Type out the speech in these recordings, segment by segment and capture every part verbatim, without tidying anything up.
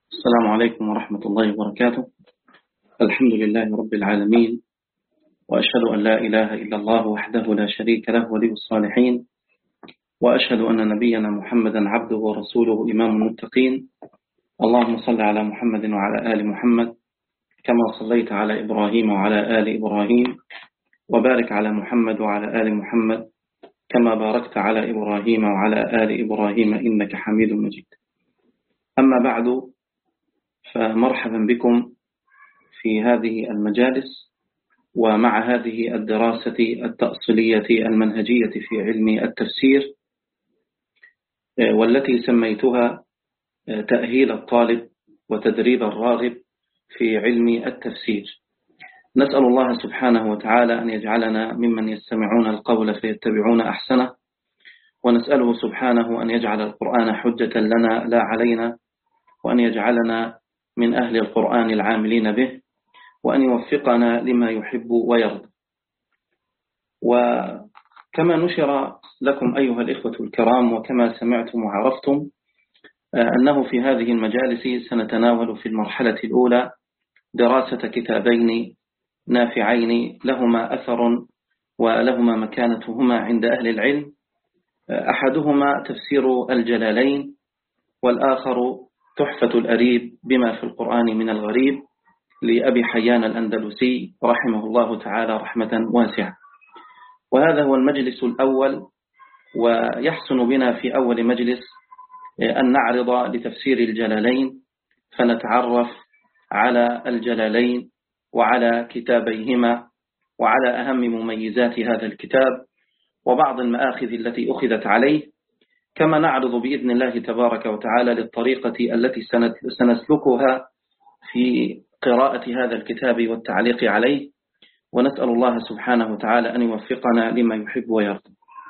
السلام عليكم ورحمة الله وبركاته. الحمد لله رب العالمين، وأشهد أن لا إله إلا الله وحده لا شريك له ولي الصالحين، وأشهد أن نبينا محمدا عبده ورسوله إمام المتقين. اللهم صل على محمد وعلى آل محمد كما صليت على إبراهيم وعلى آل إبراهيم، وبارك على محمد وعلى آل محمد كما باركت على إبراهيم وعلى آل إبراهيم إنك حميد مجيد. أما بعد، فمرحبا بكم في هذه المجالس ومع هذه الدراسة التأصيلية المنهجية في علم التفسير، والتي سميتها تأهيل الطالب وتدريب الراغب في علم التفسير. نسأل الله سبحانه وتعالى أن يجعلنا ممن يستمعون القول فيتبعون أحسنه، ونسأله سبحانه أن يجعل القرآن حجة لنا لا علينا، وأن يجعلنا من أهل القرآن العاملين به، وأن يوفقنا لما يحب ويرضى. وكما نشر لكم أيها الإخوة الكرام، وكما سمعتم وعرفتم، أنه في هذه المجالس سنتناول في المرحلة الأولى دراسة كتابين نافعين لهما أثر ولهما مكانتهما عند أهل العلم. أحدهما تفسير الجلالين، والآخر تحفة الأريب بما في القرآن من الغريب لأبي حيان الأندلسي رحمه الله تعالى رحمة واسعة. وهذا هو المجلس الأول، ويحسن بنا في أول مجلس أن نعرض لتفسير الجلالين، فنتعرف على الجلالين وعلى كتابيهما وعلى أهم مميزات هذا الكتاب وبعض المآخذ التي أخذت عليه، كما نعرض بإذن الله تبارك وتعالى للطريقة التي سنسلكها في قراءة هذا الكتاب والتعليق عليه، ونسأل الله سبحانه وتعالى أن يوفقنا لما يحب ويرضى.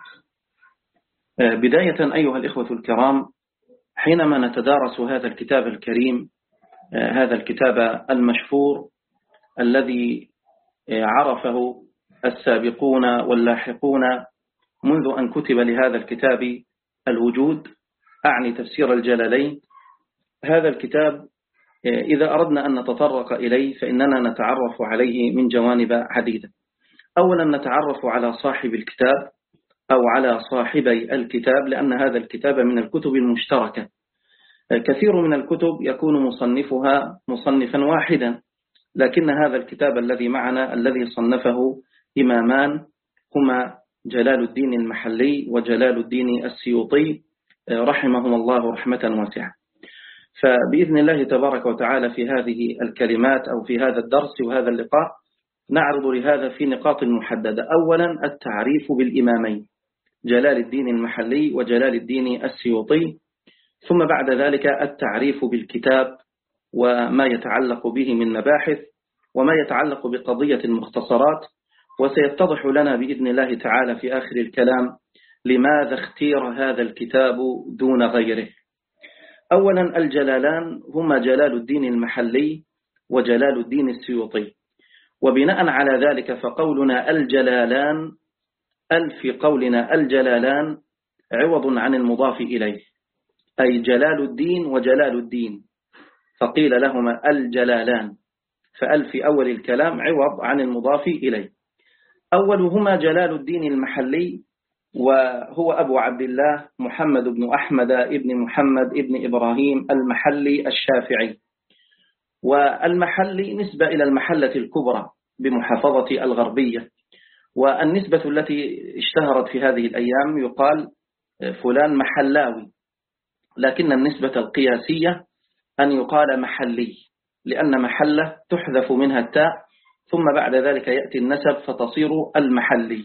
بداية أيها الإخوة الكرام، حينما نتدارس هذا الكتاب الكريم، هذا الكتاب المشفور الذي عرفه السابقون واللاحقون منذ أن كتب لهذا الكتاب الوجود، أعني تفسير الجلالين، هذا الكتاب إذا أردنا أن نتطرق إليه فإننا نتعرف عليه من جوانب عديدة. أولا نتعرف على صاحب الكتاب أو على صاحبي الكتاب، لأن هذا الكتاب من الكتب المشتركة. كثير من الكتب يكون مصنفها مصنفا واحدا، لكن هذا الكتاب الذي معنا الذي صنفه إمامان هما جلال الدين المحلي وجلال الدين السيوطي رحمهم الله رحمة واسعة. فبإذن الله تبارك وتعالى في هذه الكلمات أو في هذا الدرس وهذا اللقاء نعرض لهذا في نقاط محددة. أولا التعريف بالإمامين جلال الدين المحلي وجلال الدين السيوطي، ثم بعد ذلك التعريف بالكتاب وما يتعلق به من مباحث وما يتعلق بقضية المختصرات، وسيتضح لنا بإذن الله تعالى في آخر الكلام لماذا اختير هذا الكتاب دون غيره. أولا الجلالان هما جلال الدين المحلي وجلال الدين السيوطي، وبناء على ذلك فقولنا الجلالان ال في قولنا الجلالان عوض عن المضاف إليه، أي جلال الدين وجلال الدين، فقيل لهما الجلالان، فال في أول الكلام عوض عن المضاف إليه. أولهما جلال الدين المحلي، وهو أبو عبد الله محمد بن أحمد ابن محمد ابن إبراهيم المحلي الشافعي. والمحلي نسبة إلى المحلة الكبرى بمحافظة الغربية، والنسبة التي اشتهرت في هذه الأيام يقال فلان محلاوي، لكن النسبة القياسية أن يقال محلي، لأن محلة تحذف منها التاء ثم بعد ذلك يأتي النسب فتصير المحلي.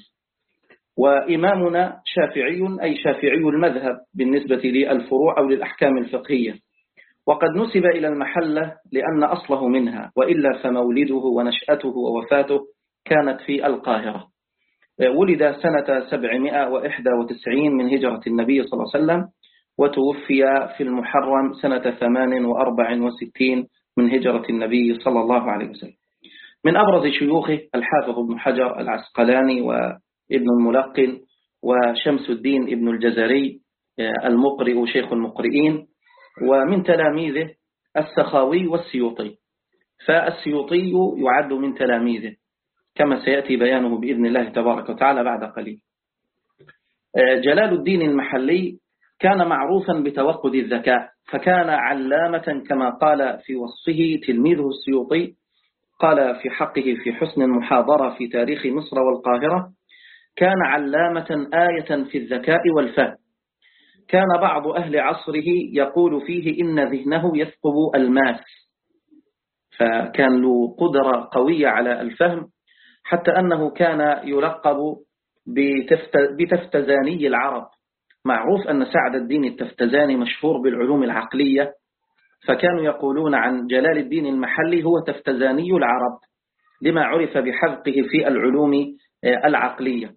وإمامنا شافعي، أي شافعي المذهب بالنسبة للفروع أو للأحكام الفقهية، وقد نسب إلى المحلة لأن أصله منها، وإلا فمولده ونشأته ووفاته كانت في القاهرة. ولد سنة سبعمائة وإحدى وتسعين من هجرة النبي صلى الله عليه وسلم، وتوفي في المحرم سنة ثمان وأربع وستين من هجرة النبي صلى الله عليه وسلم. من أبرز شيوخه الحافظ ابن حجر العسقلاني وابن الملقن وشمس الدين ابن الجزري المقرئ شيخ المقرئين. ومن تلاميذه السخاوي والسيوطي. فالسيوطي يعد من تلاميذه كما سيأتي بيانه بإذن الله تبارك وتعالى بعد قليل. جلال الدين المحلي كان معروفا بتوقد الذكاء، فكان علامة كما قال في وصفه تلميذه السيوطي، قال في حقه في حسن المحاضرة في تاريخ مصر والقاهرة: كان علامة آية في الذكاء والفهم. كان بعض أهل عصره يقول فيه إن ذهنه يثقب الماس، فكان له قدرة قوية على الفهم، حتى أنه كان يلقب بتفتزاني العرب. معروف أن سعد الدين التفتزاني مشهور بالعلوم العقلية، فكانوا يقولون عن جلال الدين المحلي هو تفتزاني العرب لما عرف بحذقه في العلوم العقلية.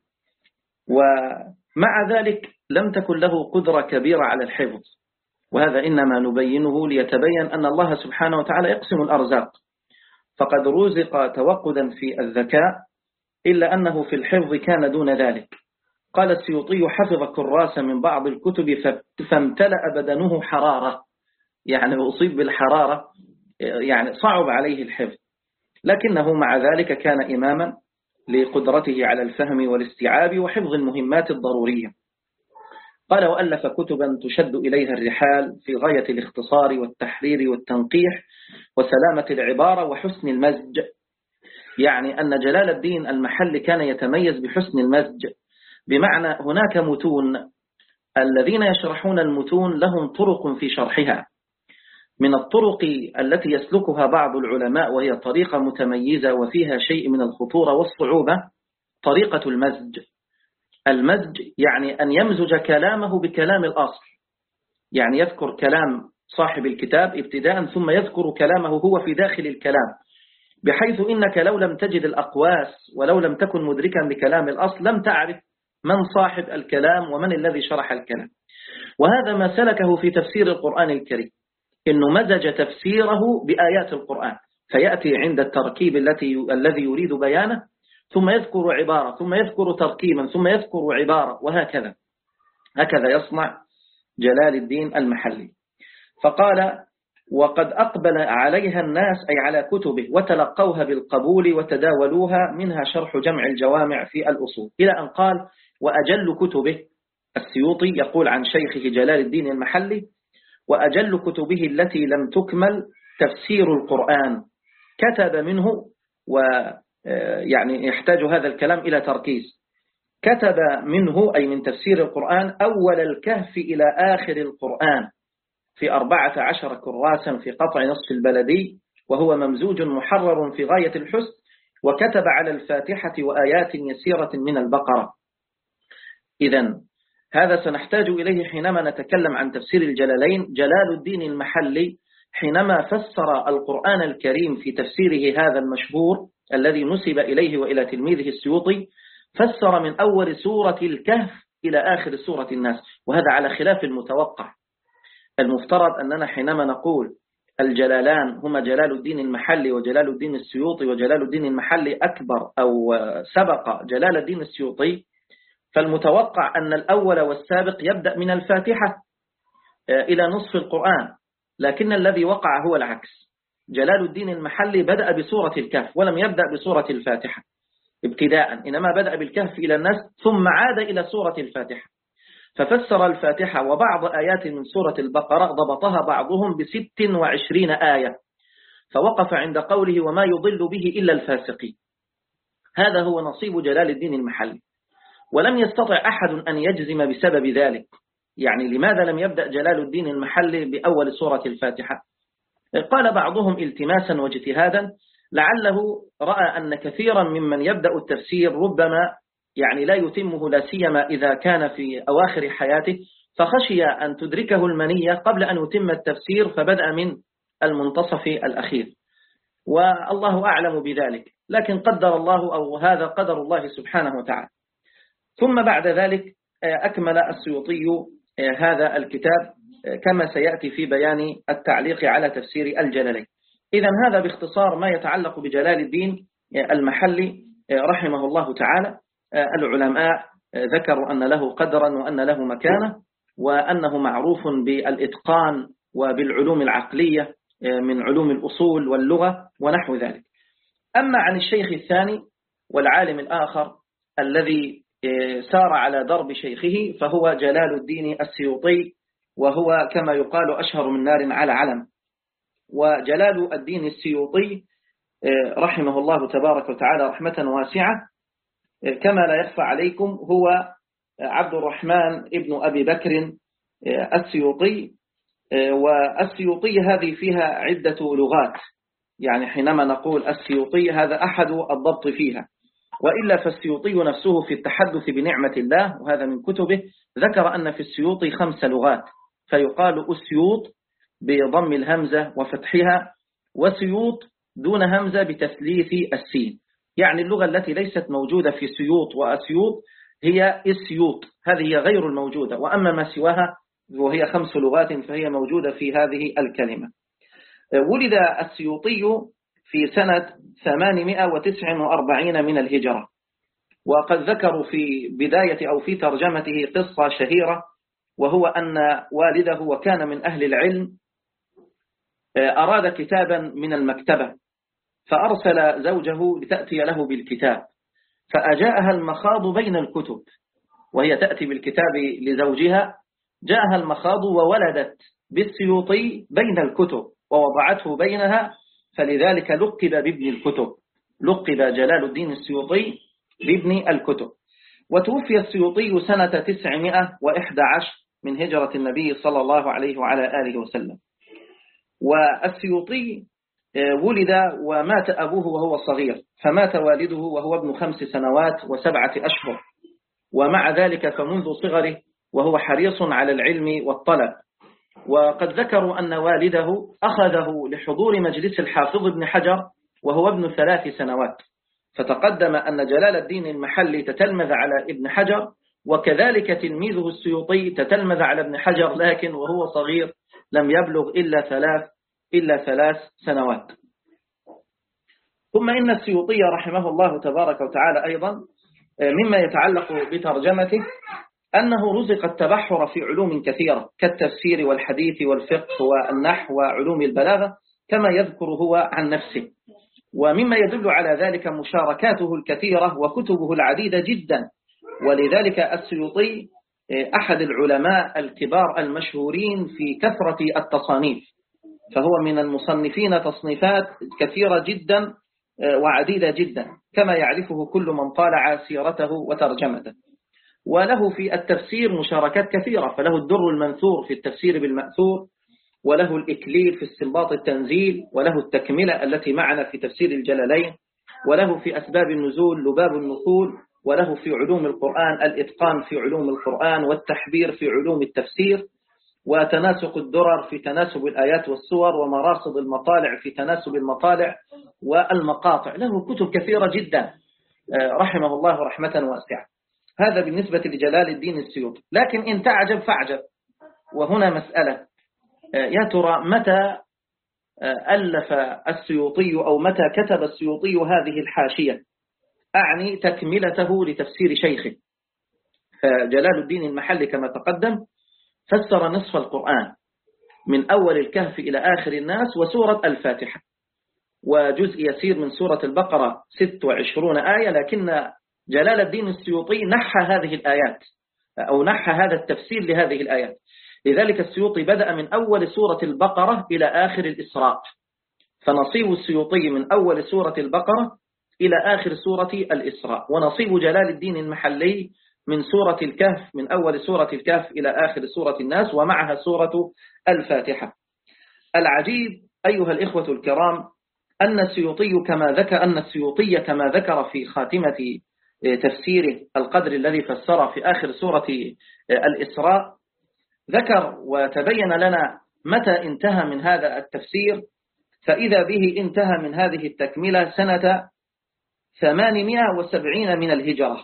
ومع ذلك لم تكن له قدرة كبيرة على الحفظ، وهذا إنما نبينه ليتبين أن الله سبحانه وتعالى يقسم الأرزاق، فقد رزق توقدا في الذكاء إلا أنه في الحفظ كان دون ذلك. قال السيوطي: حفظ كراسة من بعض الكتب فامتلأ بدنه حرارة، يعني أصيب بالحرارة، يعني صعب عليه الحفظ، لكنه مع ذلك كان إماما لقدرته على الفهم والاستيعاب وحفظ المهمات الضرورية. قال: وألف كتبا تشد إليها الرحال في غاية الاختصار والتحرير والتنقيح وسلامة العبارة وحسن المزج. يعني أن جلال الدين المحلي كان يتميز بحسن المزج، بمعنى هناك متون، الذين يشرحون المتون لهم طرق في شرحها. من الطرق التي يسلكها بعض العلماء وهي طريقة متميزة وفيها شيء من الخطورة والصعوبة، طريقة المزج. المزج يعني أن يمزج كلامه بكلام الأصل، يعني يذكر كلام صاحب الكتاب ابتداء ثم يذكر كلامه هو في داخل الكلام، بحيث إنك لو لم تجد الأقواس ولو لم تكن مدركا بكلام الأصل لم تعرف من صاحب الكلام ومن الذي شرح الكلام. وهذا ما سلكه في تفسير القرآن الكريم، إنه مزج تفسيره بآيات القرآن، فيأتي عند التركيب التي الذي يريد بيانه ثم يذكر عبارة ثم يذكر تركيبا ثم يذكر عبارة، وهكذا هكذا يصنع جلال الدين المحلي. فقال: وقد أقبل عليها الناس، أي على كتبه، وتلقوها بالقبول وتداولوها، منها شرح جمع الجوامع في الأصول، إلى أن قال: وأجل كتبه. السيوطي يقول عن شيخه جلال الدين المحلي: وأجل كتبه التي لم تكمل تفسير القرآن. كتب منه، ويعني يحتاج هذا الكلام إلى تركيز، كتب منه أي من تفسير القرآن أول الكهف إلى آخر القرآن في أربعة عشر كراسا في قطع نصف البلدي، وهو ممزوج محرر في غاية الحسن، وكتب على الفاتحة وآيات يسيرة من البقرة. إذن هذا سنحتاج إليه حينما نتكلم عن تفسير الجلالين. جلال الدين المحلي حينما فسر القرآن الكريم في تفسيره هذا المشهور الذي نسب إليه وإلى تلميذه السيوطي، فسر من أول سورة الكهف إلى آخر سورة الناس، وهذا على خلاف المتوقع. المفترض أننا حينما نقول الجلالان هما جلال الدين المحلي وجلال الدين السيوطي، وجلال الدين المحلي أكبر أو سبق جلال الدين السيوطي، فالمتوقع أن الأول والسابق يبدأ من الفاتحة إلى نصف القرآن، لكن الذي وقع هو العكس. جلال الدين المحلي بدأ بسورة الكهف ولم يبدأ بسورة الفاتحة ابتداء، إنما بدأ بالكهف إلى الناس ثم عاد إلى سورة الفاتحة، ففسر الفاتحة وبعض آيات من سورة البقرة ضبطها بعضهم بست وعشرين آية، فوقف عند قوله: وما يضل به إلا الفاسقين. هذا هو نصيب جلال الدين المحلي، ولم يستطع أحد أن يجزم بسبب ذلك. يعني لماذا لم يبدأ جلال الدين المحلي بأول سورة الفاتحة؟ قال بعضهم التماسا واجتهادا، لعله رأى أن كثيرا ممن يبدأ التفسير ربما يعني لا يتمه، لا سيما إذا كان في أواخر حياته، فخشي أن تدركه المنية قبل أن يتم التفسير، فبدأ من المنتصف الأخير، والله أعلم بذلك، لكن قدر الله، أو هذا قدر الله سبحانه وتعالى. ثم بعد ذلك أكمل السيوطي هذا الكتاب كما سيأتي في بيان التعليق على تفسير الجلالين. إذن هذا باختصار ما يتعلق بجلال الدين المحلي رحمه الله تعالى. العلماء ذكروا أن له قدرا وأن له مكانة، وأنه معروف بالإتقان وبالعلوم العقلية من علوم الأصول واللغة ونحو ذلك. أما عن الشيخ الثاني والعالم الآخر الذي سار على درب شيخه فهو جلال الدين السيوطي، وهو كما يقال أشهر من نار على علم. وجلال الدين السيوطي رحمه الله تبارك وتعالى رحمة واسعة كما لا يخفى عليكم هو عبد الرحمن ابن أبي بكر السيوطي. والسيوطي هذه فيها عدة لغات، يعني حينما نقول السيوطي هذا أحد الضبط فيها، وإلا فالسيوطي نفسه في التحدث بنعمة الله وهذا من كتبه ذكر أن في السيوطي خمس لغات، فيقال أسيوط بضم الهمزة وفتحها، وسيوط دون همزة بتثليث السين، يعني اللغة التي ليست موجودة في سيوط وأسيوط هي إسيوط، هذه هي غير الموجودة، وأما ما سواها وهي خمس لغات فهي موجودة في هذه الكلمة. ولد السيوطي في سنة ثمانمائة وتسعة وأربعين من الهجرة، وقد ذكروا في بداية أو في ترجمته قصة شهيرة، وهو أن والده وكان من أهل العلم أراد كتابا من المكتبة، فأرسل زوجه لتأتي له بالكتاب، فأجاءها المخاض بين الكتب، وهي تأتي بالكتاب لزوجها، جاءها المخاض وولدت بالسيوطي بين الكتب ووضعته بينها، فلذلك لقب بابن الكتب، لقب جلال الدين السيوطي بابن الكتب. وتوفي السيوطي سنة تسعمائة وإحدى عشر من هجرة النبي صلى الله عليه وعلى آله وسلم. والسيوطي ولد ومات أبوه وهو صغير، فمات والده وهو ابن خمس سنوات وسبعة أشهر، ومع ذلك فمنذ صغره وهو حريص على العلم والطلب. وقد ذكروا أن والده أخذه لحضور مجلس الحافظ ابن حجر وهو ابن ثلاث سنوات، فتقدم أن جلال الدين المحلي تتلمذ على ابن حجر، وكذلك تلميذه السيوطي تتلمذ على ابن حجر، لكن وهو صغير لم يبلغ إلا ثلاث إلا ثلاث سنوات. ثم إن السيوطي رحمه الله تبارك وتعالى أيضا مما يتعلق بترجمته أنه رزق التبحر في علوم كثيرة كالتفسير والحديث والفقه والنحو وعلوم البلاغة كما يذكر هو عن نفسه، ومما يدل على ذلك مشاركاته الكثيرة وكتبه العديدة جدا. ولذلك السيوطي أحد العلماء الكبار المشهورين في كثرة التصانيف، فهو من المصنفين تصنيفات كثيرة جدا وعديدة جدا كما يعرفه كل من طالع سيرته وترجمته. وله في التفسير مشاركات كثيرة، فله الدر المنثور في التفسير بالمأثور، وله الإكليل في استنباط التنزيل، وله التكملة التي معنا في تفسير الجلالين، وله في أسباب النزول لباب النقول، وله في علوم القرآن الإتقان في علوم القرآن، والتحبير في علوم التفسير، وتناسق الدرر في تناسب الآيات والسور، ومراصد المطالع في تناسب المطالع والمقاطع. له كتب كثيرة جدا رحمه الله رحمة واسعة. هذا بالنسبة لجلال الدين السيوطي. لكن إن تعجب فاعجب، وهنا مسألة، يا ترى متى ألف السيوطي أو متى كتب السيوطي هذه الحاشية، أعني تكملته لتفسير شيخه؟ فجلال الدين المحلي كما تقدم فسر نصف القرآن من أول الكهف إلى آخر الناس وسورة الفاتحة، وجزء يسير من سورة البقرة ست وعشرون آية، لكن جلال الدين السيوطي نحى هذه الآيات أو نحى هذا التفسير لهذه الآيات. لذلك السيوطي بدأ من أول سورة البقرة إلى آخر الإسراء، فنصيب السيوطي من أول سورة البقرة إلى آخر سورة الإسراء، ونصيب جلال الدين المحلي من سورة الكهف من أول سورة الكهف إلى آخر سورة الناس ومعها سورة الفاتحة. العجيب أيها الإخوة الكرام أن السيوطي كما ذكر أن السيوطي كما ذكر في خاتمة تفسيره القدر الذي فسر في آخر سورة الإسراء، ذكر وتبين لنا متى انتهى من هذا التفسير، فإذا به انتهى من هذه التكملة سنة ثمانمائة وسبعين من الهجرة،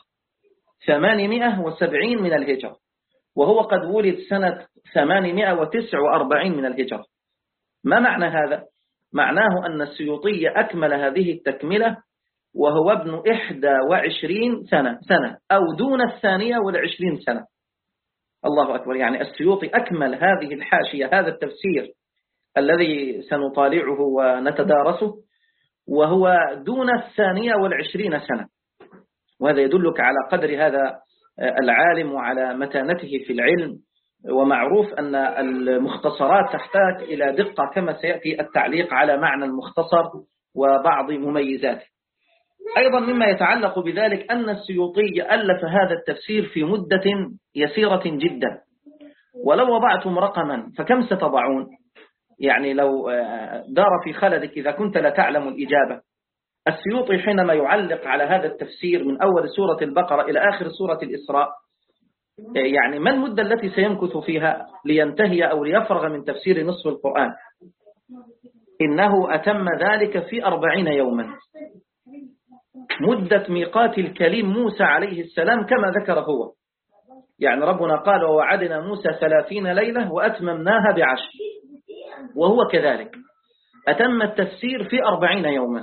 ثمانمائة وسبعين من الهجرة، وهو قد ولد سنة ثمانمائة وتسعة وأربعين من الهجرة. ما معنى هذا؟ معناه أن السيوطي أكمل هذه التكملة وهو ابن إحدى وعشرين سنة سنة أو دون الثانية والعشرين سنة. الله أكبر، يعني السيوطي أكمل هذه الحاشية هذا التفسير الذي سنطالعه ونتدارسه، وهو دون الثانية والعشرين سنة، وهذا يدلك على قدر هذا العالم وعلى متانته في العلم. ومعروف أن المختصرات تحتاج إلى دقة كما سيأتي التعليق على معنى المختصر وبعض مميزاته. أيضا مما يتعلق بذلك أن السيوطي ألف هذا التفسير في مدة يسيرة جدا، ولو وضعتم رقما فكم ستضعون؟ يعني لو دار في خلدك إذا كنت لا تعلم الإجابة، السيوطي حينما يعلق على هذا التفسير من أول سورة البقرة إلى آخر سورة الإسراء، يعني ما المدة التي سيمكث فيها لينتهي أو ليفرغ من تفسير نصف القرآن؟ إنه أتم ذلك في أربعين يوما، مدة ميقات الكليم موسى عليه السلام كما ذكر هو. يعني ربنا قال ووعدنا موسى ثلاثين ليلة وأتممناها بعشر، وهو كذلك أتم التفسير في أربعين يوما.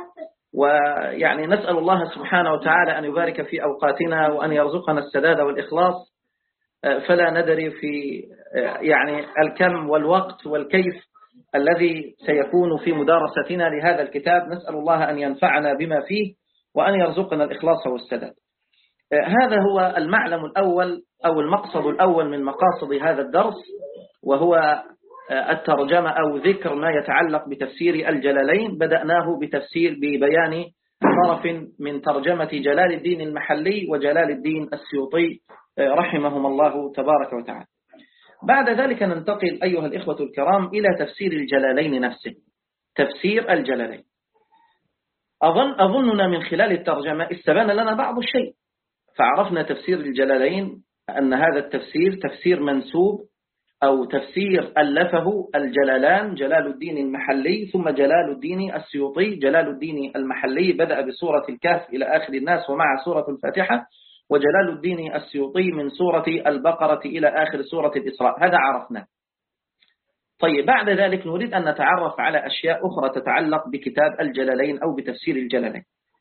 ويعني نسأل الله سبحانه وتعالى أن يبارك في أوقاتنا وأن يرزقنا السداد والإخلاص، فلا ندري في يعني الكم والوقت والكيف الذي سيكون في مدارستنا لهذا الكتاب. نسأل الله أن ينفعنا بما فيه وأن يرزقنا الإخلاص والسداد. هذا هو المعلم الأول أو المقصد الأول من مقاصد هذا الدرس، وهو الترجمة أو ذكر ما يتعلق بتفسير الجلالين. بدأناه بتفسير ببيان طرف من ترجمة جلال الدين المحلي وجلال الدين السيوطي رحمهم الله تبارك وتعالى. بعد ذلك ننتقل أيها الإخوة الكرام إلى تفسير الجلالين نفسه. تفسير الجلالين أظن أظننا من خلال الترجمة استبان لنا بعض الشيء، فعرفنا تفسير الجلالين أن هذا التفسير تفسير منسوب أو تفسير ألفه الجلالان، جلال الدين المحلي ثم جلال الدين السيوطي. جلال الدين المحلي بدأ بسورة الكهف إلى آخر الناس ومع سورة الفاتحة، وجلال الدين السيوطي من سورة البقرة إلى آخر سورة الإسراء. هذا عرفنا. طيب بعد ذلك نريد أن نتعرف على أشياء أخرى تتعلق بكتاب الجلالين أو بتفسير الجلالين.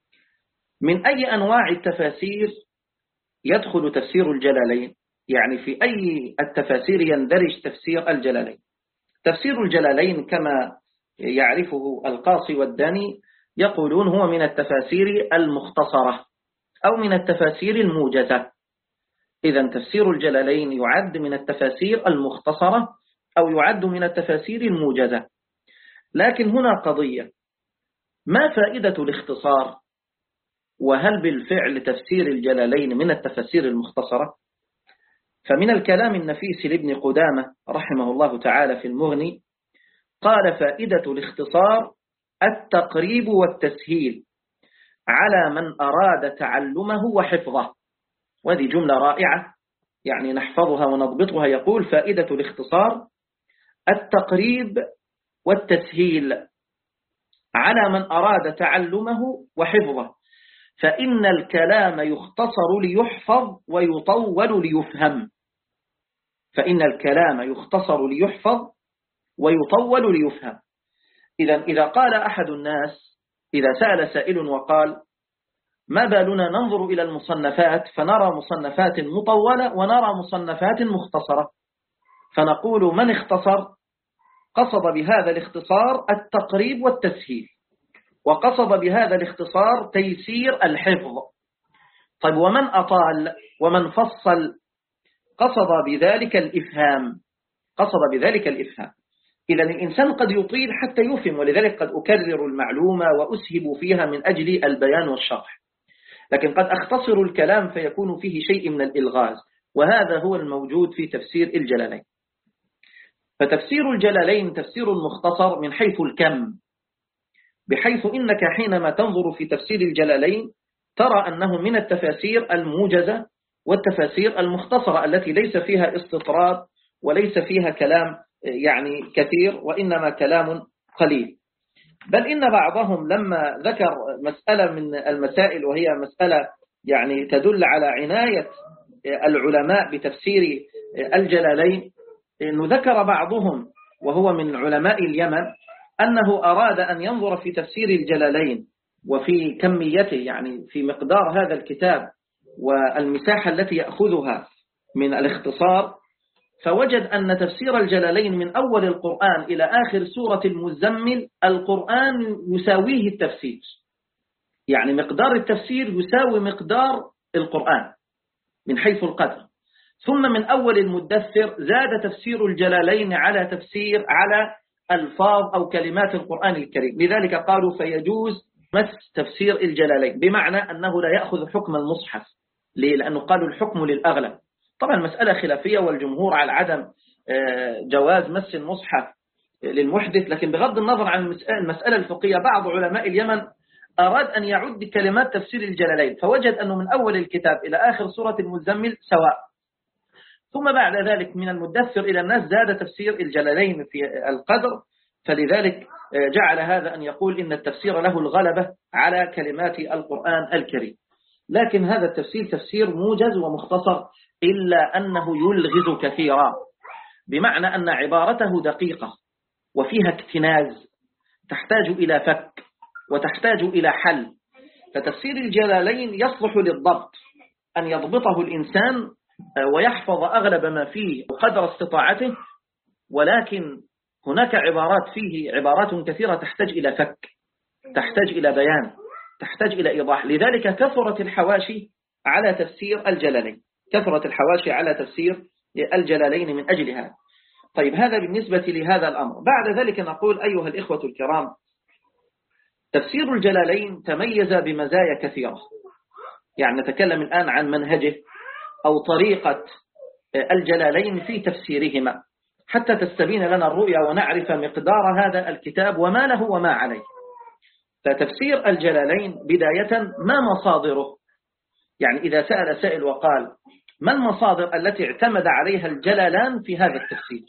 من أي أنواع التفاسير يدخل تفسير الجلالين؟ يعني في أي التفاسير يندرج تفسير الجلالين؟ تفسير الجلالين كما يعرفه القاصي والداني يقولون هو من التفاسير المختصرة أو من التفاسير الموجزة. إذن تفسير الجلالين يعد من التفاسير المختصرة أو يعد من التفاسير الموجزة. لكن هنا قضية: ما فائدة الاختصار؟ وهل بالفعل تفسير الجلالين من التفاسير المختصرة؟ فمن الكلام النفيس لابن قدامة رحمه الله تعالى في المغني قال: فائدة الاختصار التقريب والتسهيل على من أراد تعلمه وحفظه. وهذه جملة رائعة يعني نحفظها ونضبطها. يقول: فائدة الاختصار التقريب والتسهيل على من أراد تعلمه وحفظه، فإن الكلام يختصر ليحفظ ويطول ليفهم. فإن الكلام يختصر ليحفظ ويطول ليفهم. إذا إذا قال أحد الناس، إذا سأل سائل وقال: ما بالنا ننظر إلى المصنفات فنرى مصنفات مطولة ونرى مصنفات مختصرة، فنقول: من اختصر؟ قصد بهذا الاختصار التقريب والتسهيل، وقصد بهذا الاختصار تيسير الحفظ. طيب ومن أطال ومن فصل؟ قصد بذلك الإفهام، قصد بذلك الإفهام. إذا الإنسان قد يطيل حتى يفهم، ولذلك قد أكرر المعلومة وأسهب فيها من أجل البيان والشرح، لكن قد أختصر الكلام فيكون فيه شيء من الإلغاز، وهذا هو الموجود في تفسير الجلالين. فتفسير الجلالين تفسير مختصر من حيث الكم، بحيث إنك حينما تنظر في تفسير الجلالين ترى أنه من التفاسير الموجزة والتفاسير المختصرة التي ليس فيها استطراد وليس فيها كلام يعني كثير، وإنما كلام قليل. بل إن بعضهم لما ذكر مسألة من المسائل وهي مسألة يعني تدل على عناية العلماء بتفسير الجلالين، إنه ذكر بعضهم وهو من علماء اليمن أنه أراد أن ينظر في تفسير الجلالين وفي كميته، يعني في مقدار هذا الكتاب والمساحة التي يأخذها من الاختصار، فوجد أن تفسير الجلالين من أول القرآن إلى آخر سورة المزمل القرآن يساويه التفسير، يعني مقدار التفسير يساوي مقدار القرآن من حيث القدر. ثم من أول المدثر زاد تفسير الجلالين على تفسير على ألفاظ أو كلمات القرآن الكريم، لذلك قالوا فيجوز مس تفسير الجلالين، بمعنى أنه لا يأخذ حكم المصحف. ليه؟ لأنه قالوا الحكم للأغلب. طبعا مسألة خلافية والجمهور على عدم جواز مس المصحف للمحدث، لكن بغض النظر عن المسألة الفقهية بعض علماء اليمن أراد أن يعد كلمات تفسير الجلالين، فوجد أنه من أول الكتاب إلى آخر سورة المزمل سواء. ثم بعد ذلك من المدثر إلى الناس زاد تفسير الجلالين في القدر، فلذلك جعل هذا أن يقول إن التفسير له الغلبة على كلمات القرآن الكريم. لكن هذا التفسير تفسير موجز ومختصر، إلا أنه يلغز كثيرا، بمعنى أن عبارته دقيقة وفيها اكتناز تحتاج إلى فك وتحتاج إلى حل. فتفسير الجلالين يصلح للضبط، أن يضبطه الإنسان ويحفظ أغلب ما فيه قدر استطاعته، ولكن هناك عبارات فيه عبارات كثيرة تحتاج إلى فك، تحتاج إلى بيان، تحتاج إلى إيضاح. لذلك كثرت الحواشي على تفسير الجلالين، كثرت الحواشي على تفسير الجلالين من أجل هذا. طيب هذا بالنسبة لهذا الأمر. بعد ذلك نقول أيها الإخوة الكرام، تفسير الجلالين تميز بمزايا كثيرة، يعني نتكلم الآن عن منهجه أو طريقة الجلالين في تفسيرهما حتى تستبين لنا الرؤيا ونعرف مقدار هذا الكتاب وما له وما عليه. فتفسير الجلالين بداية ما مصادره؟ يعني إذا سأل سائل وقال ما المصادر التي اعتمد عليها الجلالان في هذا التفسير،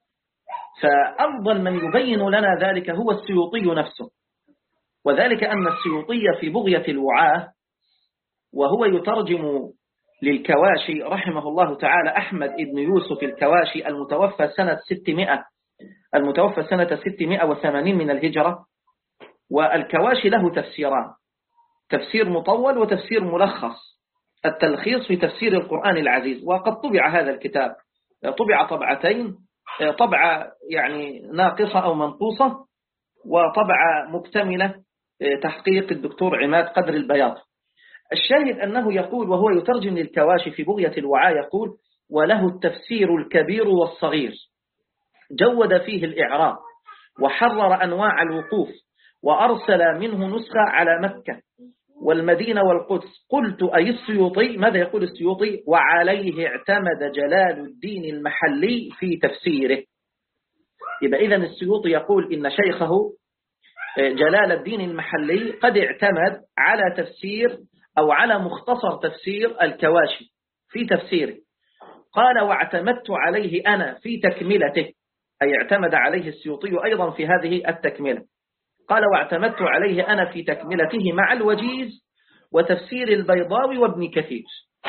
فأفضل من يبين لنا ذلك هو السيوطي نفسه، وذلك أن السيوطي في بغية الوعاة وهو يترجم للكواشي رحمه الله تعالى أحمد بن يوسف الكواشي المتوفى سنة ستمائة المتوفى سنة ستمائة وثمانين من الهجرة. والكواشي له تفسيران، تفسير مطول وتفسير ملخص، التلخيص في تفسير القرآن العزيز. وقد طبع هذا الكتاب، طبع طبعتين، طبعة يعني ناقصة أو منقوصة، وطبعة مكتملة تحقيق الدكتور عماد قدر البياض. الشاهد أنه يقول وهو يترجم للكواشي في بغية الوعاء، يقول وله التفسير الكبير والصغير، جود فيه الإعراب وحرر أنواع الوقوف، وأرسل منه نسخة على مكة والمدينة والقدس. قلت أي السيوطي، ماذا يقول السيوطي؟ وعليه اعتمد جلال الدين المحلي في تفسيره. يبقى إذن السيوطي يقول إن شيخه جلال الدين المحلي قد اعتمد على تفسير أو على مختصر تفسير الكواشي في تفسيره. قال واعتمدت عليه أنا في تكملته، أي اعتمد عليه السيوطي أيضا في هذه التكملة. قال واعتمدت عليه أنا في تكملته مع الوجيز وتفسير البيضاوي وابن كثير.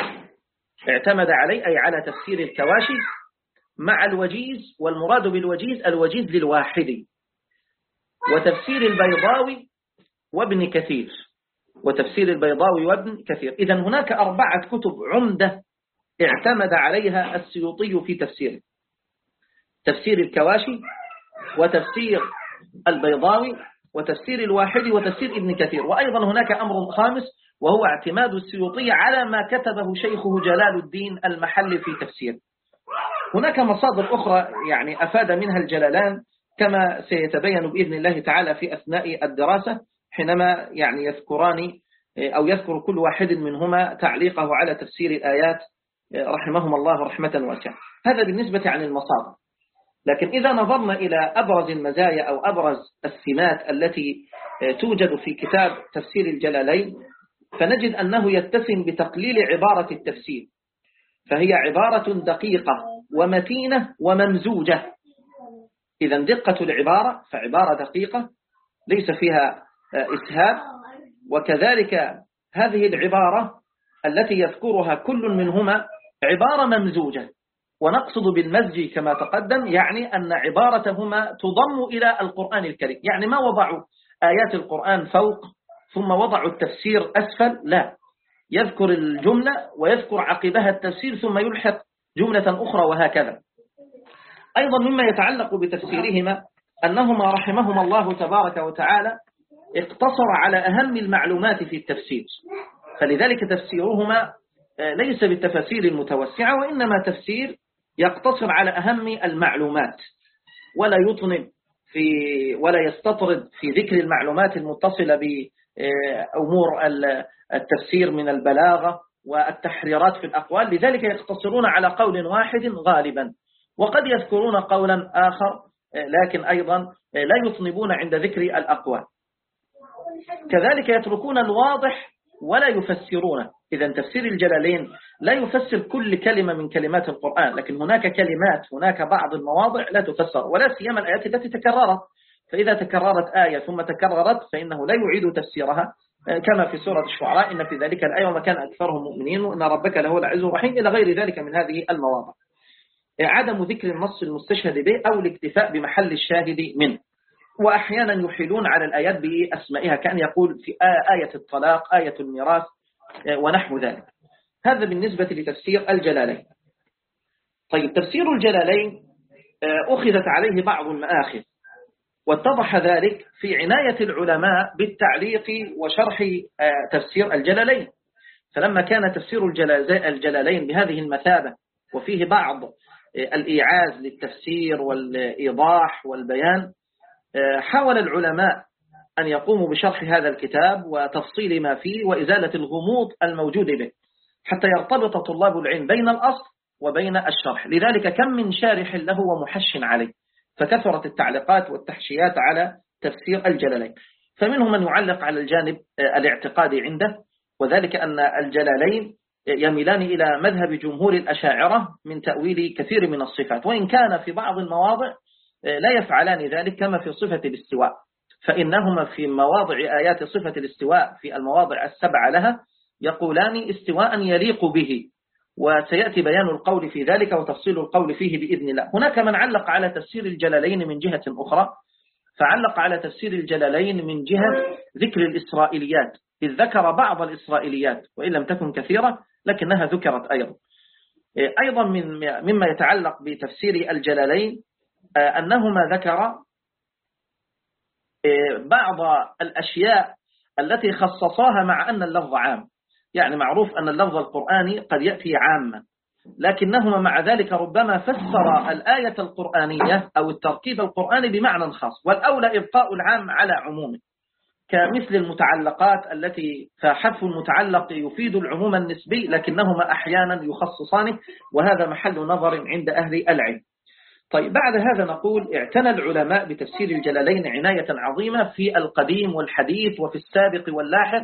اعتمد عليه أي على تفسير الكواشي مع الوجيز، والمراد بالوجيز الوجيز للواحدي، وتفسير البيضاوي وابن كثير، وتفسير البيضاوي وابن كثير. إذن هناك أربعة كتب عمدة اعتمد عليها السيوطي في تفسيره: تفسير الكواشي، وتفسير البيضاوي، وتفسير الواحدي، وتفسير ابن كثير. وأيضا هناك أمر خامس وهو اعتماد السيوطي على ما كتبه شيخه جلال الدين المحلي في تفسيره. هناك مصادر أخرى يعني أفاد منها الجلالان كما سيتبين بإذن الله تعالى في أثناء الدراسة، حينما يعني يذكران أو يذكر كل واحد منهما تعليقه على تفسير الآيات رحمهم الله رحمة واسعة. هذا بالنسبة عن المصادر. لكن إذا نظرنا إلى أبرز المزايا أو أبرز السمات التي توجد في كتاب تفسير الجلالين، فنجد أنه يتسم بتقليل عبارة التفسير، فهي عبارة دقيقة ومتينة وممزوجة. إذا دقة العبارة فعبارة دقيقة ليس فيها إسهاب، وكذلك هذه العبارة التي يذكرها كل منهما عبارة ممزوجة. ونقصد بالمزج كما تقدم يعني أن عبارتهما تضم إلى القرآن الكريم، يعني ما وضعوا آيات القرآن فوق ثم وضعوا التفسير أسفل، لا، يذكر الجملة ويذكر عقبها التفسير ثم يلحق جملة أخرى وهكذا. أيضا مما يتعلق بتفسيرهما أنهما رحمهما الله تبارك وتعالى اقتصر على أهم المعلومات في التفسير، فلذلك تفسيرهما ليس بالتفاسير المتوسعة، وإنما تفسير يقتصر على أهم المعلومات، ولا يطنب في ولا يستطرد في ذكر المعلومات المتصلة بأمور التفسير من البلاغة والتحريرات في الأقوال. لذلك يقتصرون على قول واحد غالبا، وقد يذكرون قولا آخر، لكن أيضا لا يطنبون عند ذكر الأقوال. كذلك يتركون الواضح ولا يفسرونه. إذا تفسير الجلالين لا يفسر كل كلمة من كلمات القرآن، لكن هناك كلمات، هناك بعض المواضع لا تفسر، ولا سيما الآيات التي تكررت، فإذا تكررت آية ثم تكررت فإنه لا يعيد تفسيرها، كما في سورة الشعراء إن في ذلك الآية وما كان أكثرهم مؤمنين وإن ربك لهو العزيز الرحيم إلى غير ذلك من هذه المواضع. عدم ذكر النص المستشهد به أو الاكتفاء بمحل الشاهد منه. وأحيانا يحيلون على الآيات بأسمائها، كان يقول في آية الطلاق، آية الميراث ونحو ذلك. هذا بالنسبة لتفسير الجلالين. طيب تفسير الجلالين أخذت عليه بعض المآخذ، واتضح ذلك في عناية العلماء بالتعليق وشرح تفسير الجلالين. فلما كان تفسير الجلالين بهذه المثابة وفيه بعض الإيعاز للتفسير والإيضاح والبيان، حاول العلماء أن يقوموا بشرح هذا الكتاب وتفصيل ما فيه وإزالة الغموض الموجود به، حتى يرتبط طلاب العلم بين الأصل وبين الشرح. لذلك كم من شارح له ومحش عليه، فكثرت التعليقات والتحشيات على تفسير الجلالين. فمنهم من يعلق على الجانب الاعتقادي عنده، وذلك أن الجلالين يميلان إلى مذهب جمهور الأشاعرة من تأويل كثير من الصفات، وإن كان في بعض المواضع لا يفعلان ذلك كما في صفة الاستواء، فإنهما في مواضع آيات صفة الاستواء في المواضع السبعة لها يقولان استواء يليق به، وسيأتي بيان القول في ذلك وتفصيل القول فيه بإذن الله. هناك من علق على تفسير الجلالين من جهة أخرى، فعلق على تفسير الجلالين من جهة ذكر الإسرائيليات، إذ ذكر بعض الإسرائيليات وإن لم تكن كثيرة لكنها ذكرت أيضا. أيضا من مما يتعلق بتفسير الجلالين أنهما ذكر بعض الأشياء التي خصصاها مع أن اللفظ عام. يعني معروف أن اللفظ القرآني قد يأتي عاما، لكنهما مع ذلك ربما فسر الآية القرآنية أو التركيب القرآني بمعنى خاص، والأولى إبقاء العام على عمومه، كمثل المتعلقات التي فحذف المتعلق يفيد العموم النسبي، لكنهما أحيانا يخصصانه، وهذا محل نظر عند أهل العلم. طيب بعد هذا نقول اعتنى العلماء بتفسير الجلالين عناية عظيمة في القديم والحديث وفي السابق واللاحق،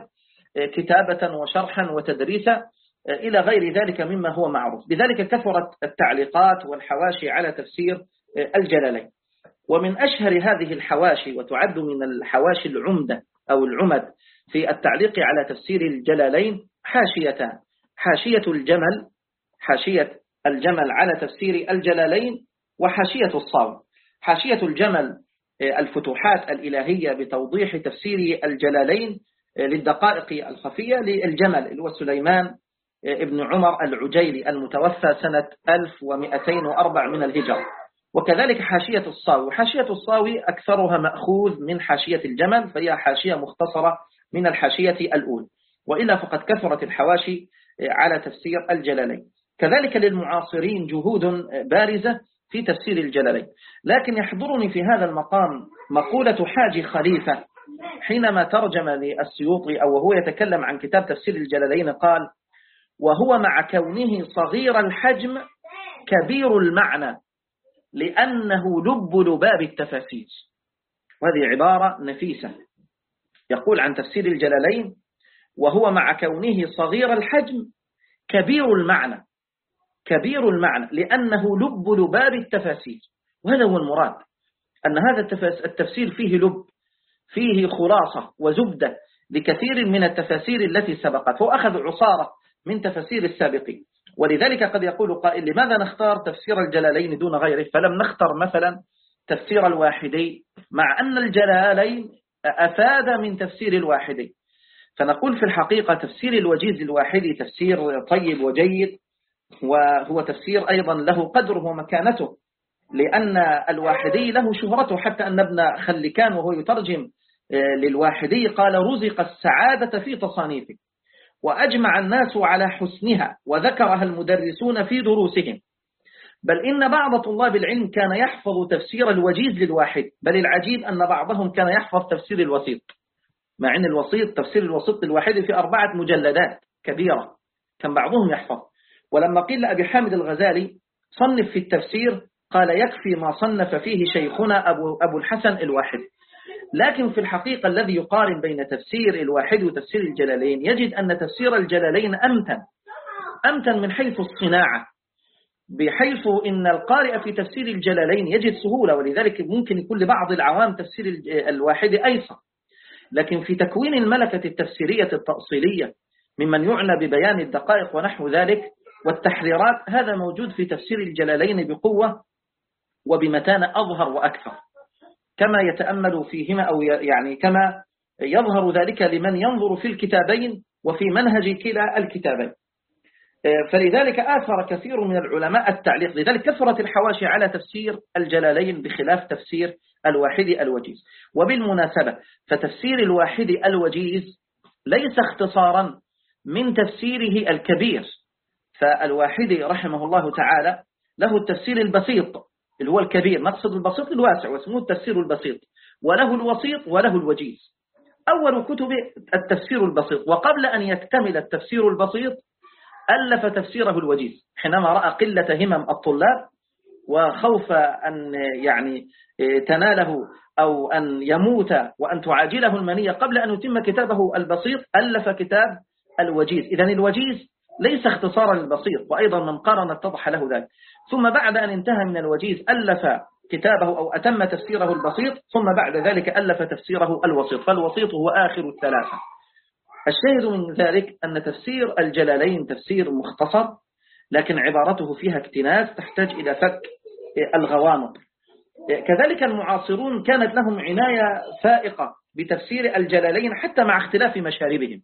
كتابة وشرحا وتدريسا إلى غير ذلك مما هو معروف. بذلك كثرت التعليقات والحواشي على تفسير الجلالين. ومن أشهر هذه الحواشي، وتعد من الحواشي العمدة أو العمد في التعليق على تفسير الجلالين، حاشيتان: حاشية الجمل حاشية الجمل على تفسير الجلالين، وحاشية الصاوي. حاشية الجمل الفتوحات الإلهية بتوضيح تفسير الجلالين للدقائق الخفية للجمل، اللي هو سليمان ابن عمر العجيلي المتوفى سنة ألف ومئتين وأربع من الهجرة. وكذلك حاشية الصاوي. حاشية الصاوي أكثرها مأخوذ من حاشية الجمل، فهي حاشية مختصرة من الحاشية الأولى، وإلا فقد كثرت الحواشي على تفسير الجلالين. كذلك للمعاصرين جهود بارزة في تفسير الجلالين. لكن يحضرني في هذا المقام مقولة حاجي خليفة حينما ترجم للسيوطي أو وهو يتكلم عن كتاب تفسير الجلالين، قال: وهو مع كونه صغير الحجم كبير المعنى لأنه لب لباب التفاسير. وهذه عبارة نفيسة. يقول عن تفسير الجلالين: وهو مع كونه صغير الحجم كبير المعنى كبير المعنى لأنه لب لباب التفاسير. وهذا هو المراد، أن هذا التفسير فيه لب، فيه خلاصة وزبدة لكثير من التفاسير التي سبقت، وأخذ عصارة من تفاسير السابقين. ولذلك قد يقول قائل: لماذا نختار تفسير الجلالين دون غيره، فلم نختار مثلا تفسير الواحدي، مع أن الجلالين أفاد من تفسير الواحدي؟ فنقول في الحقيقة تفسير الوجيز الواحدي تفسير طيب وجيد، وهو تفسير أيضا له قدره ومكانته، لأن الواحدي له شهرته، حتى أن ابن خلكان وهو يترجم للواحدي قال: رزق السعادة في تصانيفه، وأجمع الناس على حسنها، وذكرها المدرسون في دروسهم، بل إن بعض طلاب العلم كان يحفظ تفسير الوجيز للواحد، بل العجيب أن بعضهم كان يحفظ تفسير الوسيط، مع أن الوسيط تفسير الوسيط للواحد في أربعة مجلدات كبيرة كان بعضهم يحفظ. ولما قيل لأبي حامد الغزالي صنف في التفسير قال: يكفي ما صنف فيه شيخنا أبو, أبو الحسن الواحد. لكن في الحقيقة الذي يقارن بين تفسير الواحد وتفسير الجلالين يجد أن تفسير الجلالين أمتن أمتن من حيث الصناعة، بحيث إن القارئ في تفسير الجلالين يجد سهولة، ولذلك ممكن يكون لبعض العوام تفسير الواحد أيسر. لكن في تكوين الملكة التفسيرية التأصيلية ممن يعنى ببيان الدقائق ونحو ذلك والتحريرات، هذا موجود في تفسير الجلالين بقوة وبمتانة أظهر وأكثر، كما يتأمل فيهما أو يعني كما يظهر ذلك لمن ينظر في الكتابين وفي منهج كلا الكتابين. فلذلك آثر كثير من العلماء التعليق، لذلك كثرت الحواشي على تفسير الجلالين بخلاف تفسير الواحد الوجيز. وبالمناسبة فتفسير الواحد الوجيز ليس اختصارا من تفسيره الكبير، فالواحد رحمه الله تعالى له التفسير البسيط اللي هو الكبير، نقصد البسيط الواسع واسمه التفسير البسيط، وله الوسيط وله الوجيز. أول كتب التفسير البسيط، وقبل أن يكتمل التفسير البسيط ألف تفسيره الوجيز حينما رأى قلة همم الطلاب وخوف أن يعني تناله أو أن يموت وأن تعاجله المنية قبل أن يتم كتابه البسيط، ألف كتاب الوجيز. إذن الوجيز ليس اختصارا للبسيط، وأيضا من قارن اتضح له ذلك. ثم بعد أن انتهى من الوجيز ألف كتابه أو أتم تفسيره البسيط، ثم بعد ذلك ألف تفسيره الوسيط، فالوسيط هو آخر الثلاثة. الشاهد من ذلك أن تفسير الجلالين تفسير مختصر، لكن عبارته فيها اكتناز تحتاج إلى فك الغوامض. كذلك المعاصرون كانت لهم عناية فائقة بتفسير الجلالين حتى مع اختلاف مشاربهم.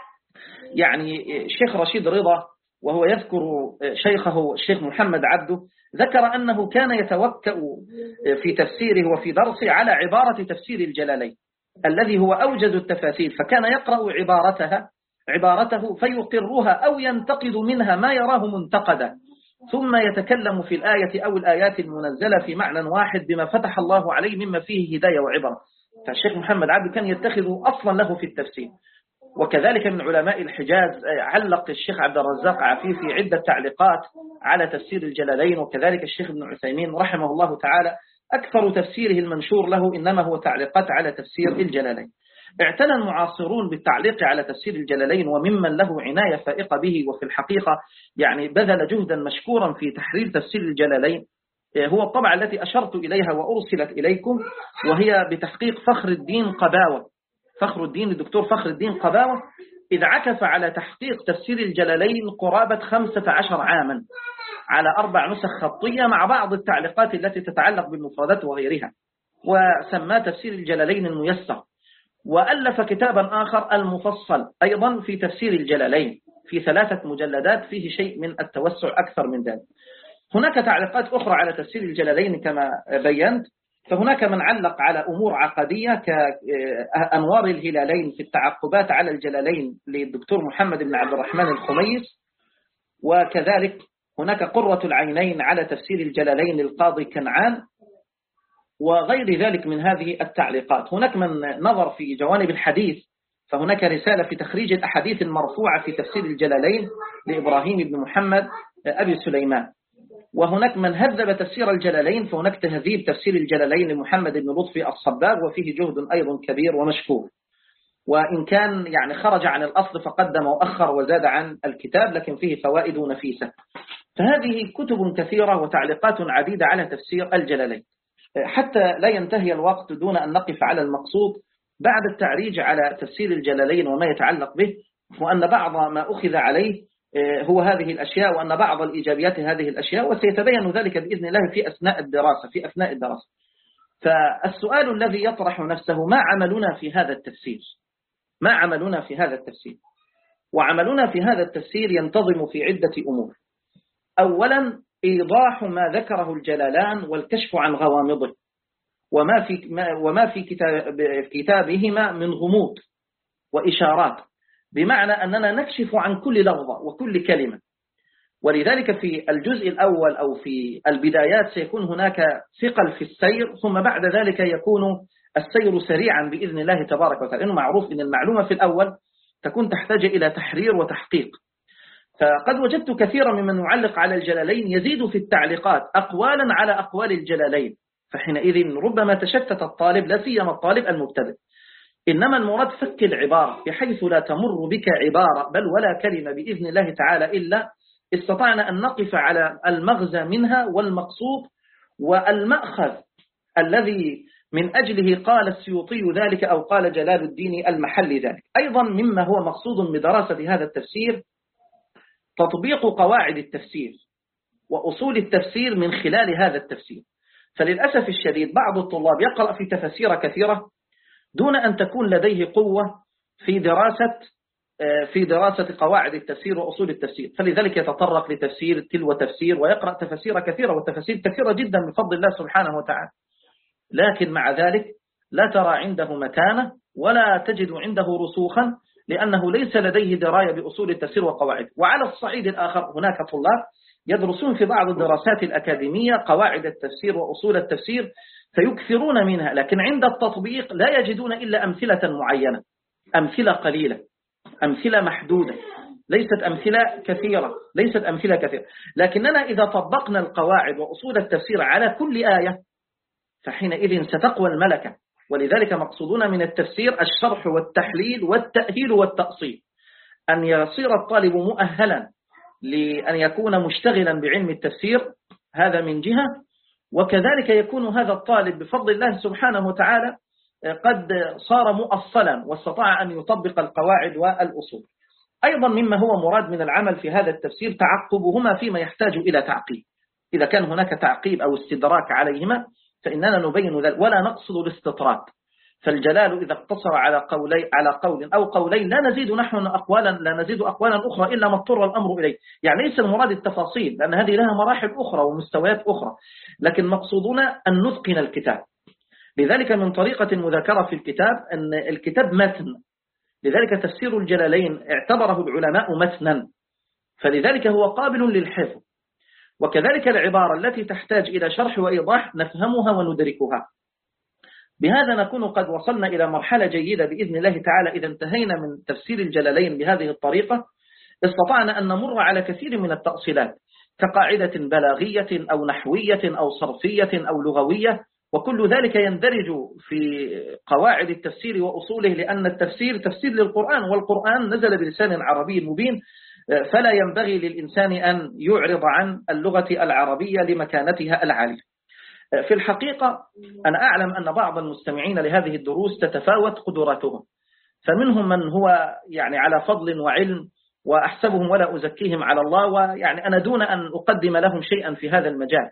يعني الشيخ رشيد رضا وهو يذكر شيخه الشيخ محمد عبده ذكر أنه كان يتوكأ في تفسيره وفي درسه على عبارة تفسير الجلالين الذي هو أوجز التفاسير، فكان يقرأ عبارتها عبارته فيقرها أو ينتقد منها ما يراه منتقدا، ثم يتكلم في الآية أو الآيات المنزلة في معنى واحد بما فتح الله عليه مما فيه هداية وعبرة. فالشيخ محمد عبده كان يتخذ أصلا له في التفسير. وكذلك من علماء الحجاز علق الشيخ عبد الرزاق عفيفي عدة تعليقات على تفسير الجلالين، وكذلك الشيخ ابن عثيمين رحمه الله تعالى أكثر تفسيره المنشور له إنما هو تعليقات على تفسير الجلالين. اعتنى المعاصرون بالتعليق على تفسير الجلالين، وممن له عناية فائقة به وفي الحقيقة يعني بذل جهدا مشكورا في تحرير تفسير الجلالين هو الطبعة التي أشرت إليها وأرسلت إليكم، وهي بتحقيق فخر الدين قباوة فخر الدين الدكتور فخر الدين قباوة، إذ عكف على تحقيق تفسير الجلالين قرابة خمسة عشر عاما على أربع نسخ خطية مع بعض التعليقات التي تتعلق بالمفردات وغيرها، وسمى تفسير الجلالين الميسر. وألف كتابا آخر المفصل أيضا في تفسير الجلالين في ثلاثة مجلدات فيه شيء من التوسع أكثر من ذلك. هناك تعليقات أخرى على تفسير الجلالين كما بينت، فهناك من علق على أمور عقدية كأنوار الهلالين في التعقبات على الجلالين للدكتور محمد بن عبد الرحمن الخميس، وكذلك هناك قرة العينين على تفسير الجلالين للقاضي كنعان، وغير ذلك من هذه التعليقات. هناك من نظر في جوانب الحديث، فهناك رسالة في تخريج الأحاديث المرفوعة في تفسير الجلالين لإبراهيم بن محمد أبي سليمان. وهناك من هذب تفسير الجلالين، فهناك تهذيب تفسير الجلالين لمحمد بن لطفي الصباغ، وفيه جهد أيضا كبير ومشكور، وإن كان يعني خرج عن الأصل فقدم وأخر وزاد عن الكتاب، لكن فيه فوائد نفيسة. فهذه كتب كثيرة وتعليقات عديدة على تفسير الجلالين. حتى لا ينتهي الوقت دون أن نقف على المقصود بعد التعريج على تفسير الجلالين وما يتعلق به، وأن بعض ما أخذ عليه هو هذه الأشياء، وأن بعض الإيجابيات هذه الأشياء، وسيتبين ذلك بإذن الله في أثناء الدراسة في أثناء الدراسة. فالسؤال الذي يطرح نفسه: ما عملنا في هذا التفسير؟ ما عملنا في هذا التفسير؟ وعملنا في هذا التفسير ينتظم في عدة أمور. أولا إيضاح ما ذكره الجلالان والكشف عن غوامضه وما في وما في كتاب كتابهما من غموض وإشارات، بمعنى أننا نكشف عن كل لفظة وكل كلمة. ولذلك في الجزء الأول أو في البدايات سيكون هناك ثقل في السير، ثم بعد ذلك يكون السير سريعا بإذن الله تبارك وتعالى، لأنه معروف أن المعلومة في الأول تكون تحتاج إلى تحرير وتحقيق. فقد وجدت كثيرا ممن يعلق على الجلالين يزيد في التعليقات أقوالا على أقوال الجلالين، فحينئذ ربما تشتت الطالب، لا سيما الطالب المبتدئ. إنما المراد فك العبارة بحيث لا تمر بك عبارة بل ولا كلمة بإذن الله تعالى إلا استطعنا أن نقف على المغزى منها والمقصود والمأخذ الذي من أجله قال السيوطي ذلك أو قال جلال الدين المحلي ذلك. أيضا مما هو مقصود بدراسة هذا التفسير تطبيق قواعد التفسير وأصول التفسير من خلال هذا التفسير. فللأسف الشديد بعض الطلاب يقرأ في تفاسير كثيرة دون أن تكون لديه قوة في دراسة في دراسة قواعد التفسير وأصول التفسير، فلذلك يتطرق لتفسير تلو تفسير ويقرأ تفاسير كثيرة والتفاسير كثيرة جدا من فضل الله سبحانه وتعالى، لكن مع ذلك لا ترى عنده متانة ولا تجد عنده رسوخا، لأنه ليس لديه دراية بأصول التفسير وقواعده. وعلى الصعيد الآخر هناك طلاب يدرسون في بعض الدراسات الأكاديمية قواعد التفسير وأصول التفسير فيكثرون منها، لكن عند التطبيق لا يجدون إلا أمثلة معينة، أمثلة قليلة، أمثلة محدودة، ليست أمثلة كثيرة ليست أمثلة كثيرة لكننا إذا طبقنا القواعد وأصول التفسير على كل آية فحينئذ ستقوى الملكة. ولذلك مقصودنا من التفسير الشرح والتحليل والتأهيل والتأصيل، أن يصير الطالب مؤهلا لأن يكون مشتغلا بعلم التفسير، هذا من جهة، وكذلك يكون هذا الطالب بفضل الله سبحانه وتعالى قد صار مؤصلا واستطاع أن يطبق القواعد والأصول. أيضا مما هو مراد من العمل في هذا التفسير تعقبهما فيما يحتاج إلى تعقيب، إذا كان هناك تعقيب أو استدراك عليهما فإننا نبين ذلك ولا نقصد الاستطراد. فالجلال إذا اقتصر على قولي على قول أو قولين لا نزيد نحن أقوالا لا نزيد أقوالا أخرى إلا ما اضطر الأمر إليه، يعني ليس المراد التفاصيل لأن هذه لها مراحل أخرى ومستويات أخرى، لكن مقصودنا أن نتقن الكتاب. لذلك من طريقة المذاكرة في الكتاب أن الكتاب متن، لذلك تفسير الجلالين اعتبره العلماء متنا، فلذلك هو قابل للحفظ. وكذلك العبارة التي تحتاج إلى شرح وإيضاح نفهمها وندركها. بهذا نكون قد وصلنا إلى مرحلة جيدة بإذن الله تعالى. إذا انتهينا من تفسير الجلالين بهذه الطريقة استطعنا أن نمر على كثير من التأصيلات كقاعدة بلاغية أو نحوية أو صرفية أو لغوية، وكل ذلك يندرج في قواعد التفسير وأصوله، لأن التفسير تفسير للقرآن، والقرآن نزل بلسان عربي مبين، فلا ينبغي للإنسان أن يعرض عن اللغة العربية لمكانتها العالية. في الحقيقة أنا أعلم أن بعض المستمعين لهذه الدروس تتفاوت قدراتهم، فمنهم من هو يعني على فضل وعلم وأحسبهم ولا أزكيهم على الله، ويعني أنا دون أن أقدم لهم شيئا في هذا المجال،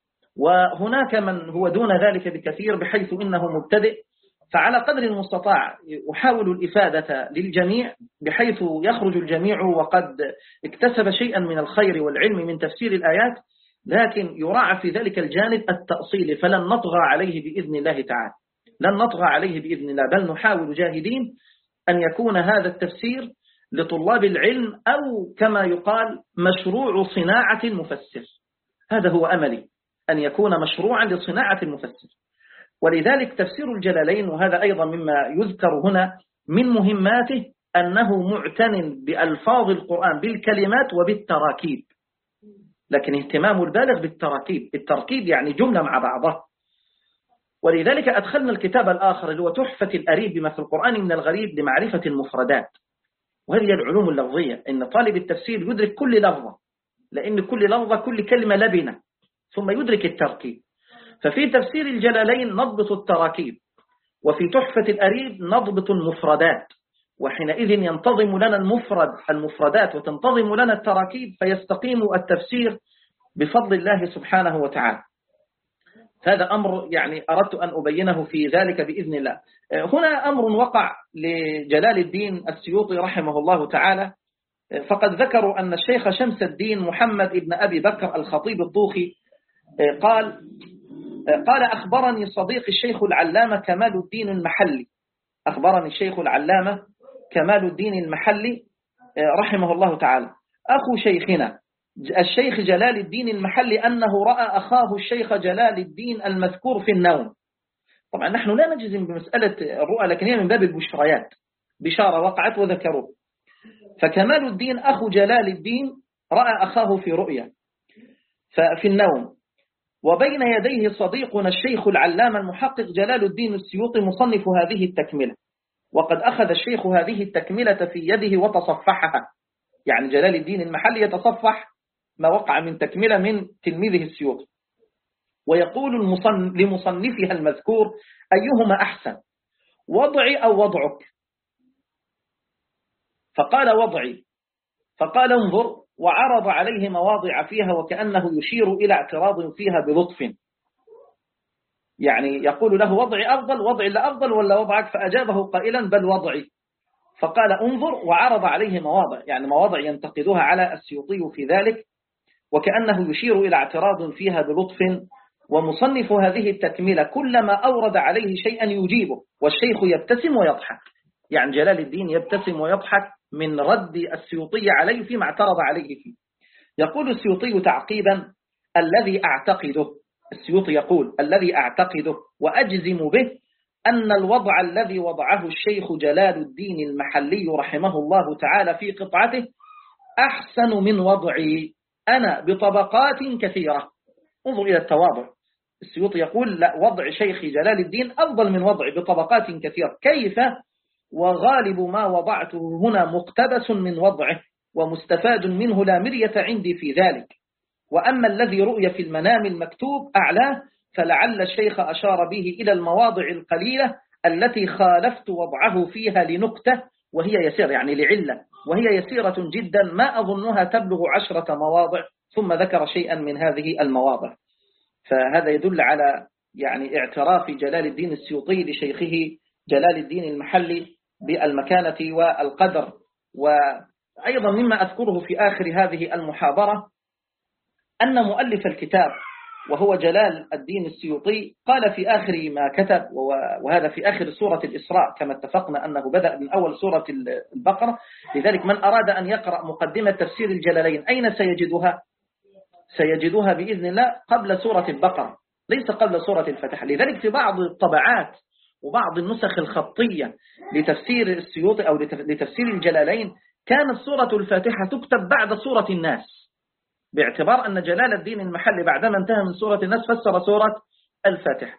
وهناك من هو دون ذلك بكثير بحيث إنه مبتدئ. فعلى قدر المستطاع أحاول الإفادة للجميع بحيث يخرج الجميع وقد اكتسب شيئا من الخير والعلم من تفسير الآيات، لكن يراعى في ذلك الجانب التأصيل، فلن نطغى عليه بإذن الله تعالى، لن نطغى عليه بإذن الله، بل نحاول جاهدين أن يكون هذا التفسير لطلاب العلم أو كما يقال مشروع صناعة المفسر. هذا هو أملي، أن يكون مشروعا لصناعة المفسر. ولذلك تفسير الجلالين، وهذا أيضا مما يذكر هنا من مهماته، أنه معتن بألفاظ القرآن بالكلمات وبالتراكيب، لكن اهتمام البالغ بالتراكيب، التركيب يعني جملة مع بعضها. ولذلك أدخلنا الكتاب الآخر اللي هو تحفة الأريب بما في القرآن من الغريب لمعرفة المفردات، وهذه العلوم اللفظية، إن طالب التفسير يدرك كل لفظة، لأن كل لفظة كل كلمة لبنة، ثم يدرك التركيب. ففي تفسير الجلالين نضبط التراكيب، وفي تحفة الأريب نضبط المفردات، وحينئذ ينتظم لنا المفرد المفردات وتنتظم لنا التراكيب، فيستقيم التفسير بفضل الله سبحانه وتعالى. هذا أمر يعني أردت أن أبينه في ذلك بإذن الله. هنا أمر وقع لجلال الدين السيوطي رحمه الله تعالى فقد ذكروا أن الشيخ شمس الدين محمد ابن أبي بكر الخطيب الطوخي قال قال أخبرني صديق الشيخ العلامة كمال الدين المحلي أخبرني الشيخ العلامة كمال الدين المحلي رحمه الله تعالى أخو شيخنا الشيخ جلال الدين المحلي أنه رأى أخاه الشيخ جلال الدين المذكور في النوم. طبعا نحن لا نجزم بمسألة الرؤى، لكن هي من باب البشريات، بشارة وقعت وذكروه. فكمال الدين أخو جلال الدين رأى أخاه في رؤيا في النوم، وبين يديه صديقنا الشيخ العلامة المحقق جلال الدين السيوطي مصنف هذه التكملة، وقد أخذ الشيخ هذه التكملة في يده وتصفحها، يعني جلال الدين المحلي يتصفح ما وقع من تكملة من تلميذه السيوطي، ويقول المصنف لمصنفها المذكور أيهما أحسن، وضعي أو وضعك؟ فقال وضعي، فقال انظر، وعرض عليه مواضع فيها وكأنه يشير إلى اعتراض فيها بلطف، يعني يقول له وضعي أفضل، وضعي لا أفضل ولا وضعك؟ فأجابه قائلا بل وضعي. فقال انظر، وعرض عليه مواضع، يعني مواضع ينتقدها على السيوطي في ذلك، وكأنه يشير إلى اعتراض فيها بلطف. ومصنف هذه التكملة كلما أورد عليه شيئا يجيبه، والشيخ يبتسم ويضحك، يعني جلال الدين يبتسم ويضحك من رد السيوطي عليه فيما اعترض عليه فيه. يقول السيوطي تعقيبا الذي أعتقده، السيوطي يقول الذي أعتقده وأجزم به أن الوضع الذي وضعه الشيخ جلال الدين المحلي رحمه الله تعالى في قطعته أحسن من وضعي أنا بطبقات كثيرة. انظر إلى التواضع، السيوطي يقول لا، وضع شيخ جلال الدين أفضل من وضعي بطبقات كثيرة. كيف وغالب ما وضعته هنا مقتبس من وضعه ومستفاد منه، لا مرية عندي في ذلك. وأما الذي رؤي في المنام المكتوب أعلاه فلعل الشيخ أشار به إلى المواضع القليلة التي خالفت وضعه فيها لنكتة وهي يسير، يعني لعلة وهي يسيرة جدا ما أظنها تبلغ عشرة مواضع، ثم ذكر شيئا من هذه المواضع. فهذا يدل على يعني اعتراف جلال الدين السيوطي لشيخه جلال الدين المحلي بالمكانة والقدر. وأيضا مما أذكره في آخر هذه المحاضرة أن مؤلف الكتاب وهو جلال الدين السيوطي قال في آخر ما كتب، وهذا في آخر سورة الإسراء كما اتفقنا أنه بدأ من أول سورة البقرة، لذلك من أراد أن يقرأ مقدمة تفسير الجلالين أين سيجدها؟ سيجدها بإذن الله قبل سورة البقرة، ليس قبل سورة الفتح. لذلك في بعض الطبعات وبعض النسخ الخطية لتفسير السيوطي أو لتفسير الجلالين كانت سورة الفاتحة تكتب بعد سورة الناس، باعتبار أن جلال الدين المحلي بعدما انتهى من سورة الناس فسر سورة الفاتحة،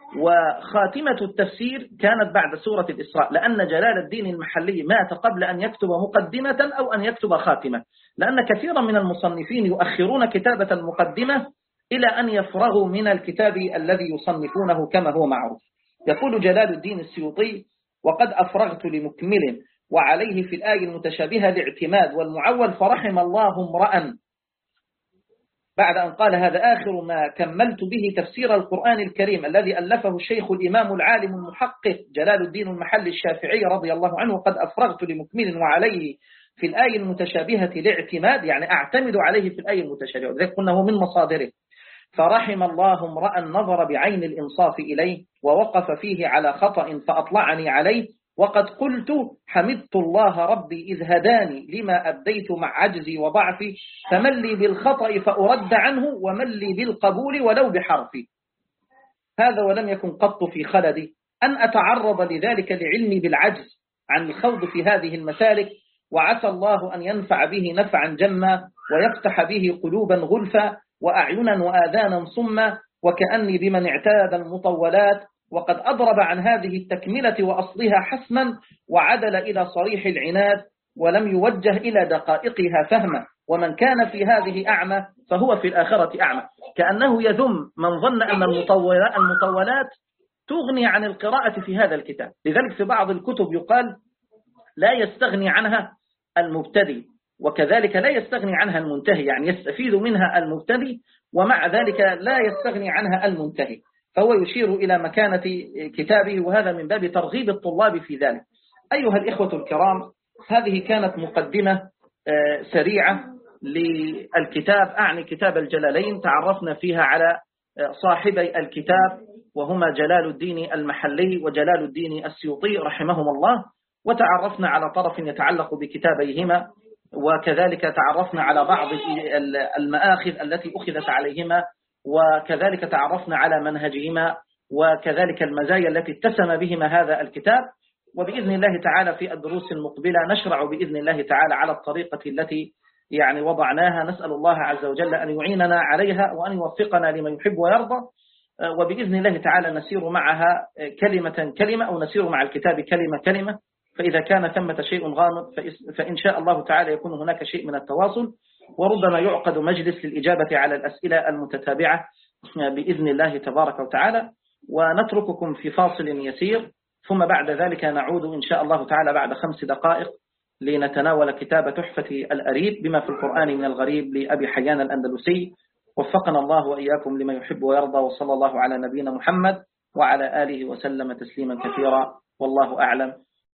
وخاتمة التفسير كانت بعد سورة الإسراء، لأن جلال الدين المحلي مات قبل أن يكتب مقدمة أو أن يكتب خاتمة، لأن كثيرا من المصنفين يؤخرون كتابة المقدمة إلى أن يفرغوا من الكتاب الذي يصنفونه كما هو معروف. يقول جلال الدين السيوطي وقد أفرغت لمكمل وعليه في الآية المتشابهة الاعتماد والمعول فرحم الله امرأ، بعد أن قال هذا آخر ما كملت به تفسير القرآن الكريم الذي ألفه الشيخ الإمام العالم المحقق جلال الدين المحلي الشافعي رضي الله عنه، قد أفرغت لمكمل وعليه في الآية المتشابهة الاعتماد، يعني أعتمد عليه في الآية المتشابهة، وذلك قلنا هو من مصادره. فرحم الله امرأ نظر بعين الإنصاف إليه ووقف فيه على خطأ فأطلعني عليه، وقد قلت حمدت الله ربي إذ هداني لما أبديت مع عجزي وضعفي، فمن لي بالخطأ فأرد عنه ومن لي بالقبول ولو بحرفي. هذا ولم يكن قط في خلدي أن أتعرض لذلك لعلمي بالعجز عن الخوض في هذه المسالك، وعسى الله أن ينفع به نفعا جما ويفتح به قلوبا غلفا وأعينا وآذانا صما، وكأني بمن اعتاد المطولات وقد أضرب عن هذه التكملة وأصلها حسما وعدل إلى صريح العناد ولم يوجه إلى دقائقها فهما، ومن كان في هذه أعمى فهو في الآخرة أعمى. كأنه يذم من ظن أن المطولات تغني عن القراءة في هذا الكتاب. لذلك في بعض الكتب يقال لا يستغني عنها المبتدئ، وكذلك لا يستغني عنها المنتهي، يعني يستفيد منها المبتدئ ومع ذلك لا يستغني عنها المنتهي، فهو يشير إلى مكانة كتابه، وهذا من باب ترغيب الطلاب في ذلك. أيها الإخوة الكرام، هذه كانت مقدمة سريعة للكتاب، أعني كتاب الجلالين، تعرفنا فيها على صاحبي الكتاب وهما جلال الدين المحلي وجلال الدين السيوطي رحمهما الله، وتعرفنا على طرف يتعلق بكتابيهما، وكذلك تعرفنا على بعض المآخذ التي أخذت عليهما، وكذلك تعرفنا على منهجهما، وكذلك المزايا التي اتسم بهما هذا الكتاب. وبإذن الله تعالى في الدروس المقبلة نشرع بإذن الله تعالى على الطريقة التي يعني وضعناها، نسأل الله عز وجل أن يعيننا عليها وأن يوفقنا لما يحب ويرضى، وبإذن الله تعالى نسير معها كلمة كلمة أو نسير مع الكتاب كلمة كلمة، فإذا كان ثمة شيء غامض فإن شاء الله تعالى يكون هناك شيء من التواصل، وربما يعقد مجلس للإجابة على الأسئلة المتتابعة بإذن الله تبارك وتعالى. ونترككم في فاصل يسير، ثم بعد ذلك نعود إن شاء الله تعالى بعد خمس دقائق لنتناول كتاب تحفة الأريب بما في القرآن من الغريب لأبي حيان الأندلسي. وفقنا الله وإياكم لما يحب ويرضى، وصلى الله على نبينا محمد وعلى آله وسلم تسليما كثيرا، والله أعلم.